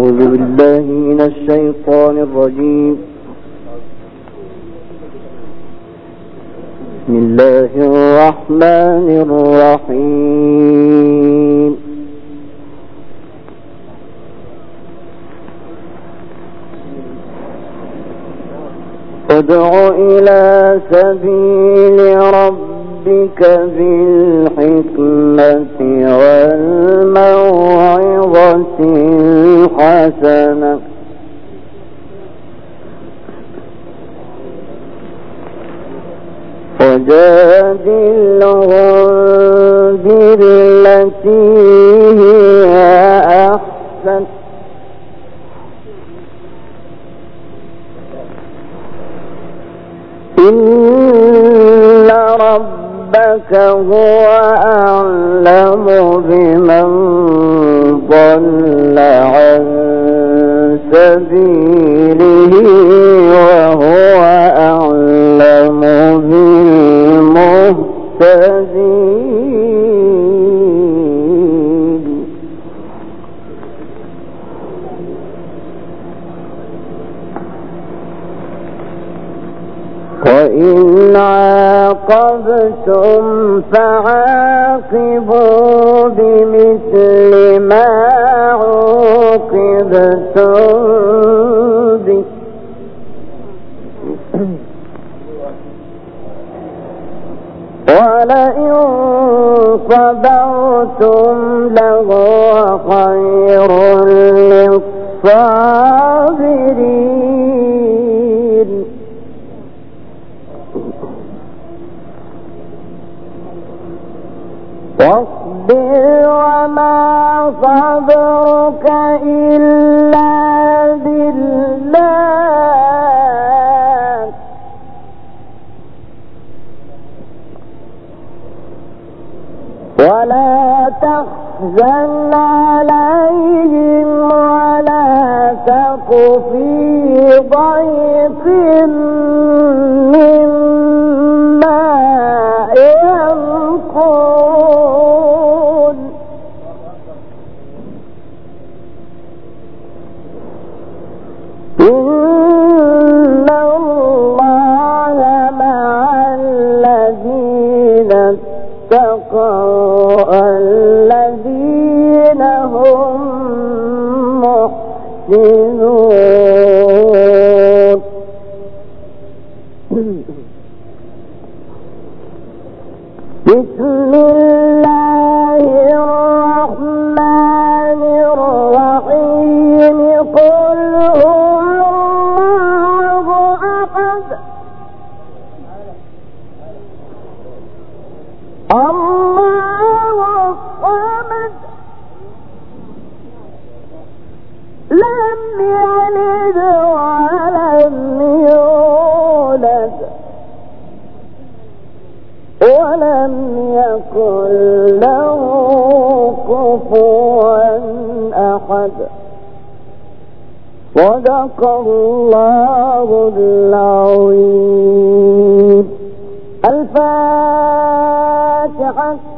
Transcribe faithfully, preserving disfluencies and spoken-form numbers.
أعوذ بالله من الشيطان الرجيم. بسم الله الرحمن الرحيم. ادع إلى سبيل ربك بالحكمة والموعظة الحسنة وجادلهم بالتي هي أحسن إن ربك هو أعلم بمن ضل عن سبيله وهو أعلم بالمهتدين. وإن عاقبتم فعاقبوا بمثل ما عوقبتم به ولئن صبرتم لهو خير للصابرين. واصبر وما صبرك إلا بالله ولا تحزن عليهم ولا تك في ضيق مما يمكرون. إن الله مع الذين اتقوا الذين هم محسنون. بسم الله الرحمن الرحيم. قل هو الله أحد الله الصمد لم يلد ولم يولد ولم يكن له كفوا أحد. صدق الله العظيم. الفاتحة.